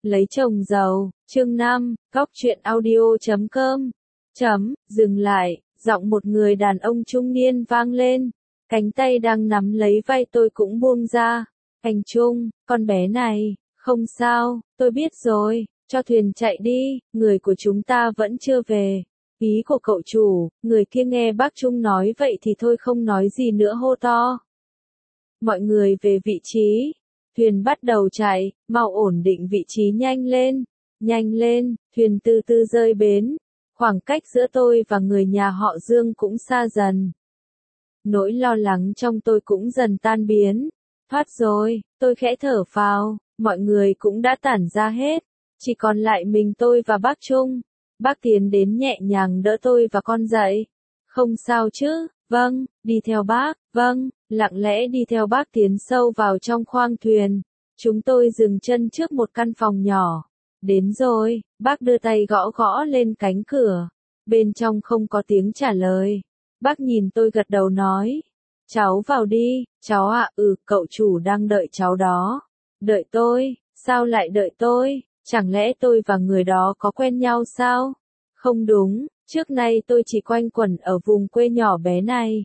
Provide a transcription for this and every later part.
Lấy chồng giàu, chương 5, góc truyện audio.com. Dừng lại, giọng một người đàn ông trung niên vang lên. Cánh tay đang nắm lấy vai tôi cũng buông ra. Anh Trung, con bé này, không sao, tôi biết rồi, cho thuyền chạy đi, người của chúng ta vẫn chưa về. Ý của cậu chủ, người kia nghe bác Trung nói vậy thì thôi không nói gì nữa hô to. Mọi người về vị trí. Thuyền bắt đầu chạy, mau ổn định vị trí nhanh lên, thuyền từ từ rơi bến. Khoảng cách giữa tôi và người nhà họ Dương cũng xa dần. Nỗi lo lắng trong tôi cũng dần tan biến. Thoát rồi, tôi khẽ thở phào, mọi người cũng đã tản ra hết. Chỉ còn lại mình tôi và bác Trung. Bác tiến đến nhẹ nhàng đỡ tôi và con dậy. Không sao chứ, vâng, đi theo bác, vâng, lặng lẽ đi theo bác tiến sâu vào trong khoang thuyền. Chúng tôi dừng chân trước một căn phòng nhỏ. Đến rồi, bác đưa tay gõ gõ lên cánh cửa. Bên trong không có tiếng trả lời. Bác nhìn tôi gật đầu nói. Cháu vào đi, cháu ạ, cậu chủ đang đợi cháu đó. Đợi tôi, sao lại đợi tôi? Chẳng lẽ tôi và người đó có quen nhau sao? Không đúng, trước nay tôi chỉ quanh quẩn ở vùng quê nhỏ bé này.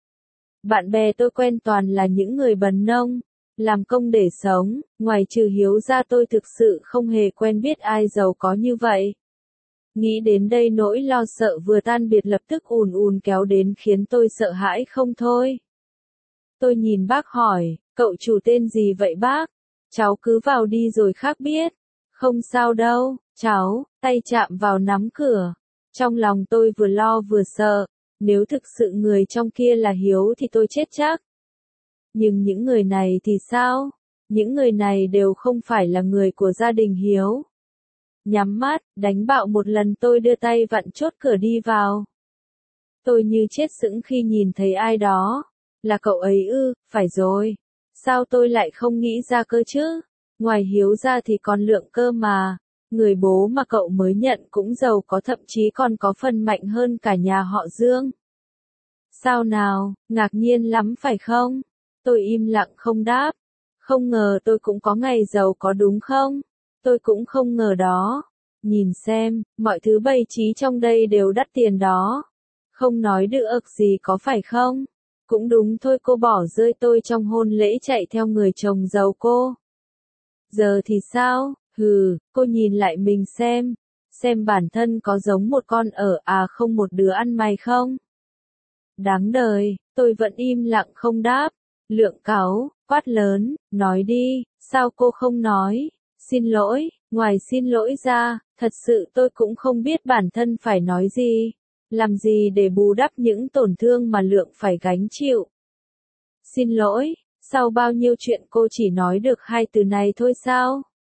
Bạn bè tôi quen toàn là những người bần nông, làm công để sống, ngoài trừ Hiếu ra tôi thực sự không hề quen biết ai giàu có như vậy. Nghĩ đến đây nỗi lo sợ vừa tan biệt lập tức ùn ùn kéo đến khiến tôi sợ hãi không thôi. Tôi nhìn bác hỏi, cậu chủ tên gì vậy bác? Cháu cứ vào đi rồi khác biết. Không sao đâu, cháu, tay chạm vào nắm cửa. Trong lòng tôi vừa lo vừa sợ, nếu thực sự người trong kia là Hiếu thì tôi chết chắc. Nhưng những người này thì sao? Những người này đều không phải là người của gia đình Hiếu. Nhắm mắt, đánh bạo một lần tôi đưa tay vặn chốt cửa đi vào. Tôi như chết sững khi nhìn thấy ai đó. Là cậu ấy ư, phải rồi. Sao tôi lại không nghĩ ra cơ chứ? Ngoài Hiếu ra thì còn Lượng cơ mà. Người bố mà cậu mới nhận cũng giàu có, thậm chí còn có phần mạnh hơn cả nhà họ Dương. Sao nào, ngạc nhiên lắm phải không? Tôi im lặng không đáp. Không ngờ tôi cũng có ngày giàu có đúng không? Tôi cũng không ngờ đó. Nhìn xem, mọi thứ bày trí trong đây đều đắt tiền đó. Không nói được gì có phải không? Cũng đúng thôi, cô bỏ rơi tôi trong hôn lễ chạy theo người chồng giàu cô. Giờ thì sao? Cô nhìn lại mình xem bản thân có giống một con ở không một đứa ăn mày không? Đáng đời, tôi vẫn im lặng không đáp. Lượng cáu, quát lớn, nói đi, sao cô không nói? Xin lỗi, ngoài xin lỗi ra, thật sự tôi cũng không biết bản thân phải nói gì. Làm gì để bù đắp những tổn thương mà Lượng phải gánh chịu. Xin lỗi, sau bao nhiêu chuyện cô chỉ nói được 2 từ này thôi sao?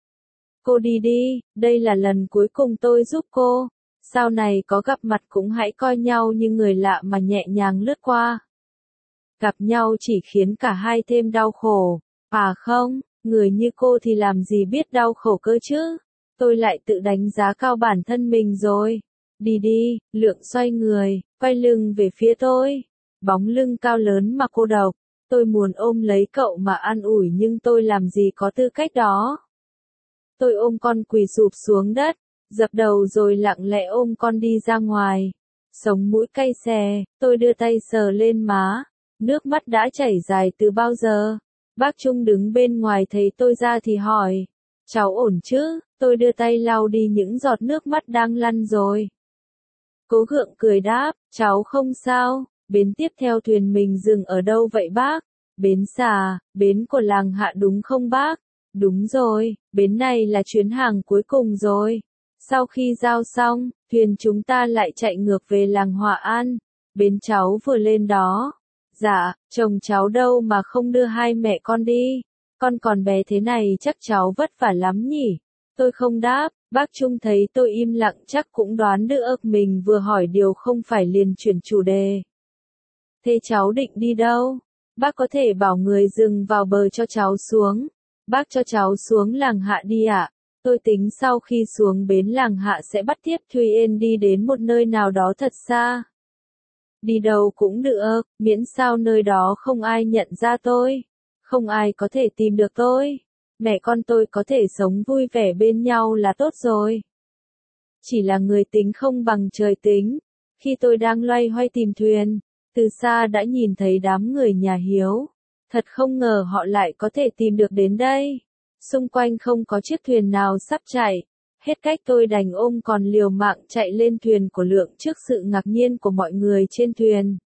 Cô đi đi, đây là lần cuối cùng tôi giúp cô. Sau này có gặp mặt cũng hãy coi nhau như người lạ mà nhẹ nhàng lướt qua. Gặp nhau chỉ khiến cả hai thêm đau khổ. Không, người như cô thì làm gì biết đau khổ cơ chứ? Tôi lại tự đánh giá cao bản thân mình rồi. Đi đi, Lượng xoay người, quay lưng về phía tôi. Bóng lưng cao lớn mà cô độc. Tôi muốn ôm lấy cậu mà an ủi nhưng tôi làm gì có tư cách đó. Tôi ôm con quỳ sụp xuống đất, dập đầu rồi lặng lẽ ôm con đi ra ngoài. Sống mũi cay xè, tôi đưa tay sờ lên má. Nước mắt đã chảy dài từ bao giờ. Bác Trung đứng bên ngoài thấy tôi ra thì hỏi. Cháu ổn chứ? Tôi đưa tay lau đi những giọt nước mắt đang lăn rồi. Cố gượng cười đáp, cháu không sao. Bến tiếp theo thuyền mình dừng ở đâu vậy bác? Bến Xà, bến của làng Hạ đúng không bác? Đúng rồi, bến này là chuyến hàng cuối cùng rồi. Sau khi giao xong, thuyền chúng ta lại chạy ngược về làng Hòa An. Bến cháu vừa lên đó. Dạ, chồng cháu đâu mà không đưa hai mẹ con đi. Con còn bé thế này chắc cháu vất vả lắm nhỉ? Tôi không đáp, bác Trung thấy tôi im lặng chắc cũng đoán được mình vừa hỏi điều không phải liền chuyển chủ đề. Thế cháu định đi đâu? Bác có thể bảo người dừng vào bờ cho cháu xuống. Bác cho cháu xuống làng Hạ đi ạ. Tôi tính sau khi xuống bến làng Hạ sẽ bắt tiếp Thuyền đi đến một nơi nào đó thật xa. Đi đâu cũng được, miễn sao nơi đó không ai nhận ra tôi. Không ai có thể tìm được tôi. Mẹ con tôi có thể sống vui vẻ bên nhau là tốt rồi. Chỉ là người tính không bằng trời tính. Khi tôi đang loay hoay tìm thuyền, từ xa đã nhìn thấy đám người nhà Hiếu. Thật không ngờ họ lại có thể tìm được đến đây. Xung quanh không có chiếc thuyền nào sắp chạy. Hết cách tôi đành ôm còn liều mạng chạy lên thuyền của Lượng trước sự ngạc nhiên của mọi người trên thuyền.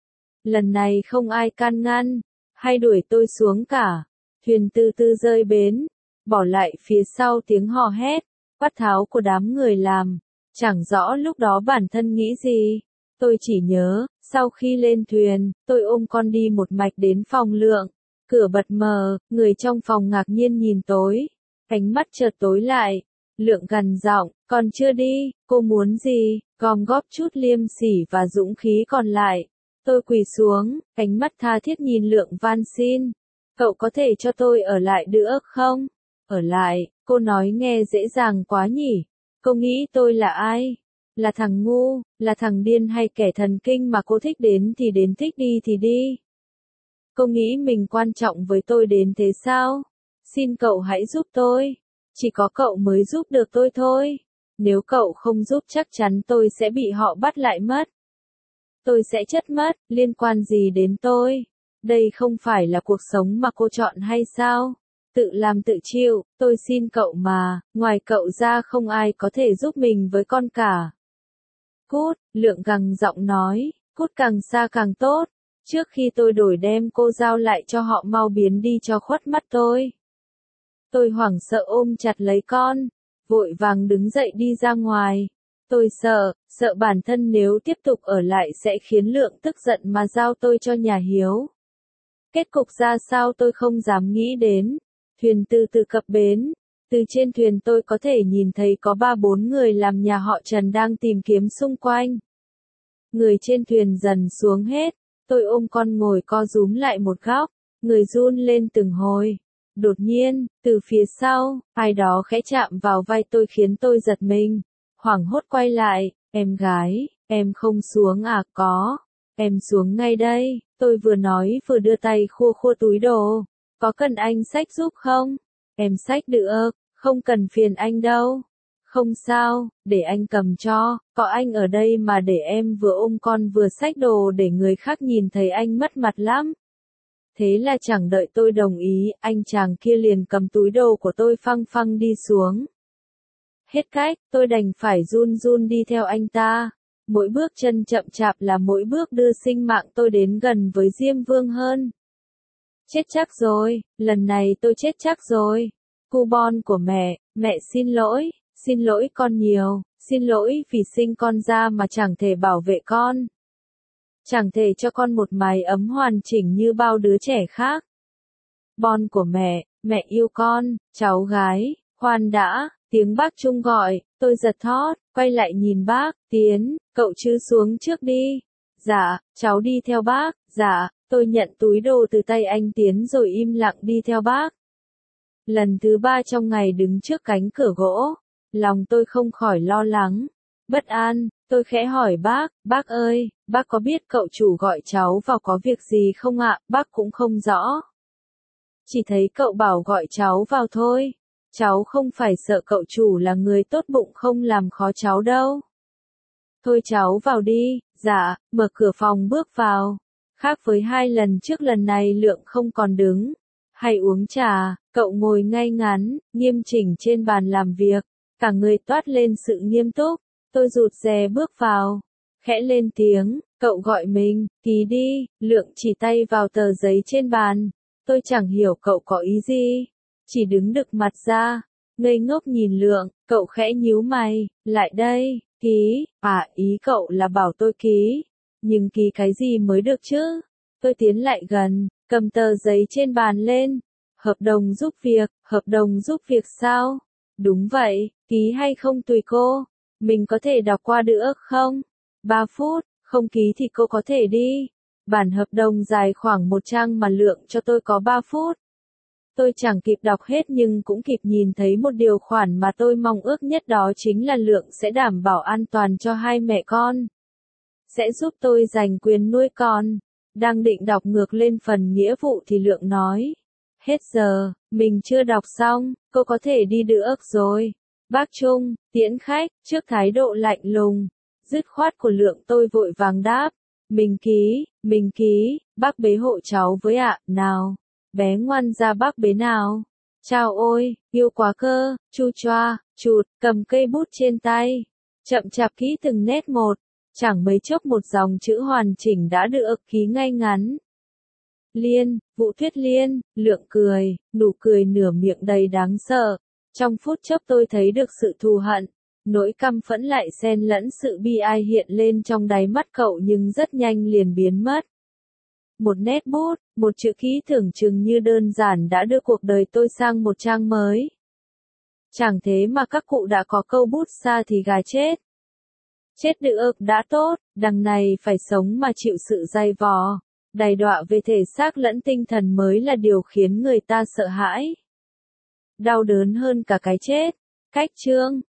Lần này không ai can ngăn, hay đuổi tôi xuống cả. Thuyền từ từ rơi bến, bỏ lại phía sau tiếng hò hét, quát tháo của đám người làm. Chẳng rõ lúc đó bản thân nghĩ gì. Tôi chỉ nhớ, sau khi lên thuyền, tôi ôm con đi một mạch đến phòng Lượng. Cửa bật mờ, người trong phòng ngạc nhiên nhìn tối. Ánh mắt chợt tối lại. Lượng gằn giọng, còn chưa đi, cô muốn gì? Gom góp chút liêm sỉ và dũng khí còn lại. Tôi quỳ xuống, ánh mắt tha thiết nhìn Lượng van xin. Cậu có thể cho tôi ở lại nữa không? Ở lại, cô nói nghe dễ dàng quá nhỉ. Cô nghĩ tôi là ai? Là thằng ngu, là thằng điên hay kẻ thần kinh mà cô thích đến thì đến, thích đi thì đi. Cô nghĩ mình quan trọng với tôi đến thế sao? Xin cậu hãy giúp tôi. Chỉ có cậu mới giúp được tôi thôi. Nếu cậu không giúp chắc chắn tôi sẽ bị họ bắt lại mất. Tôi sẽ chết mất, liên quan gì đến tôi? Đây không phải là cuộc sống mà cô chọn hay sao? Tự làm tự chịu, tôi xin cậu mà, ngoài cậu ra không ai có thể giúp mình với con cả. Cút, Lượng gằn giọng nói, cút càng xa càng tốt. Trước khi tôi đổi đem cô giao lại cho họ, mau biến đi cho khuất mắt tôi. Tôi hoảng sợ ôm chặt lấy con, vội vàng đứng dậy đi ra ngoài. Tôi sợ bản thân nếu tiếp tục ở lại sẽ khiến Lượng tức giận mà giao tôi cho nhà Hiếu. Kết cục ra sao tôi không dám nghĩ đến. Thuyền từ từ cập bến. Từ trên thuyền tôi có thể nhìn thấy có 3-4 người làm nhà họ Trần đang tìm kiếm xung quanh. Người trên thuyền dần xuống hết. Tôi ôm con ngồi co rúm lại một góc. Người run lên từng hồi. Đột nhiên, từ phía sau, ai đó khẽ chạm vào vai tôi khiến tôi giật mình. Hoảng hốt quay lại, em gái, em không xuống à? Có, em xuống ngay đây. Tôi vừa nói vừa đưa tay khua khua túi đồ. Có cần anh xách giúp không? Em xách được, không cần phiền anh đâu. Không sao, để anh cầm cho, có anh ở đây mà để em vừa ôm con vừa xách đồ để người khác nhìn thấy anh mất mặt lắm. Thế là chẳng đợi tôi đồng ý, anh chàng kia liền cầm túi đồ của tôi phăng phăng đi xuống. Hết cách, tôi đành phải run run đi theo anh ta. Mỗi bước chân chậm chạp là mỗi bước đưa sinh mạng tôi đến gần với Diêm Vương hơn. Chết chắc rồi, lần này tôi chết chắc rồi. Cu bon của mẹ xin lỗi con nhiều, xin lỗi vì sinh con ra mà chẳng thể bảo vệ con. Chẳng thể cho con một mái ấm hoàn chỉnh như bao đứa trẻ khác. Bon của mẹ yêu con, cháu gái, khoan đã, tiếng bác Trung gọi, tôi giật thót, quay lại nhìn bác, Tiến, cậu chứ xuống trước đi. Dạ, cháu đi theo bác, dạ, tôi nhận túi đồ từ tay anh Tiến rồi im lặng đi theo bác. Lần thứ 3 trong ngày đứng trước cánh cửa gỗ, lòng tôi không khỏi lo lắng, bất an, tôi khẽ hỏi bác ơi, bác có biết cậu chủ gọi cháu vào có việc gì không ạ? Bác cũng không rõ. Chỉ thấy cậu bảo gọi cháu vào thôi. Cháu không phải sợ cậu chủ là người tốt bụng không làm khó cháu đâu. Thôi cháu vào đi, dạ, mở cửa phòng bước vào. Khác với 2 lần trước, lần này Lượng không còn đứng hay uống trà, cậu ngồi ngay ngắn, nghiêm chỉnh trên bàn làm việc, cả người toát lên sự nghiêm túc. Tôi rụt rè bước vào, khẽ lên tiếng, cậu gọi mình, ký đi. Lượng chỉ tay vào tờ giấy trên bàn. Tôi chẳng hiểu cậu có ý gì, chỉ đứng đực mặt ra, ngây ngốc nhìn Lượng. Cậu khẽ nhíu mày, lại đây, ký, ý cậu là bảo tôi ký, nhưng ký cái gì mới được chứ? Tôi tiến lại gần, cầm tờ giấy trên bàn lên. Hợp đồng giúp việc sao? Đúng vậy, ký hay không tùy cô. Mình có thể đọc qua được không? 3 phút, không ký thì cô có thể đi. Bản hợp đồng dài khoảng 1 trang mà Lượng cho tôi có 3 phút. Tôi chẳng kịp đọc hết nhưng cũng kịp nhìn thấy một điều khoản mà tôi mong ước nhất, đó chính là Lượng sẽ đảm bảo an toàn cho 2 mẹ con. Sẽ giúp tôi giành quyền nuôi con. Đang định đọc ngược lên phần nghĩa vụ thì Lượng nói. Hết giờ, mình chưa đọc xong, cô có thể đi được rồi. Bác Trung, tiễn khách, trước thái độ lạnh lùng, dứt khoát của Lượng tôi vội vàng đáp. Mình ký, bác bế hộ cháu với ạ, nào. Bé ngoan ra bác bế nào. Chào ôi, yêu quá cơ, chu choa, chụt, cầm cây bút trên tay. Chậm chạp ký từng nét một, chẳng mấy chốc một dòng chữ hoàn chỉnh đã được ký ngay ngắn. Liên, Vũ Tuyết Liên, Lượng cười, nụ cười nửa miệng đầy đáng sợ. Trong phút chốc tôi thấy được sự thù hận, nỗi căm phẫn lại xen lẫn sự bi ai hiện lên trong đáy mắt cậu nhưng rất nhanh liền biến mất. Một nét bút, một chữ ký tưởng chừng như đơn giản đã đưa cuộc đời tôi sang một trang mới. Chẳng thế mà các cụ đã có câu bút xa thì gà chết. Chết được đã tốt, đằng này phải sống mà chịu sự dày vò, đày đọa về thể xác lẫn tinh thần mới là điều khiến người ta sợ hãi. Đau đớn hơn cả cái chết. Cách chương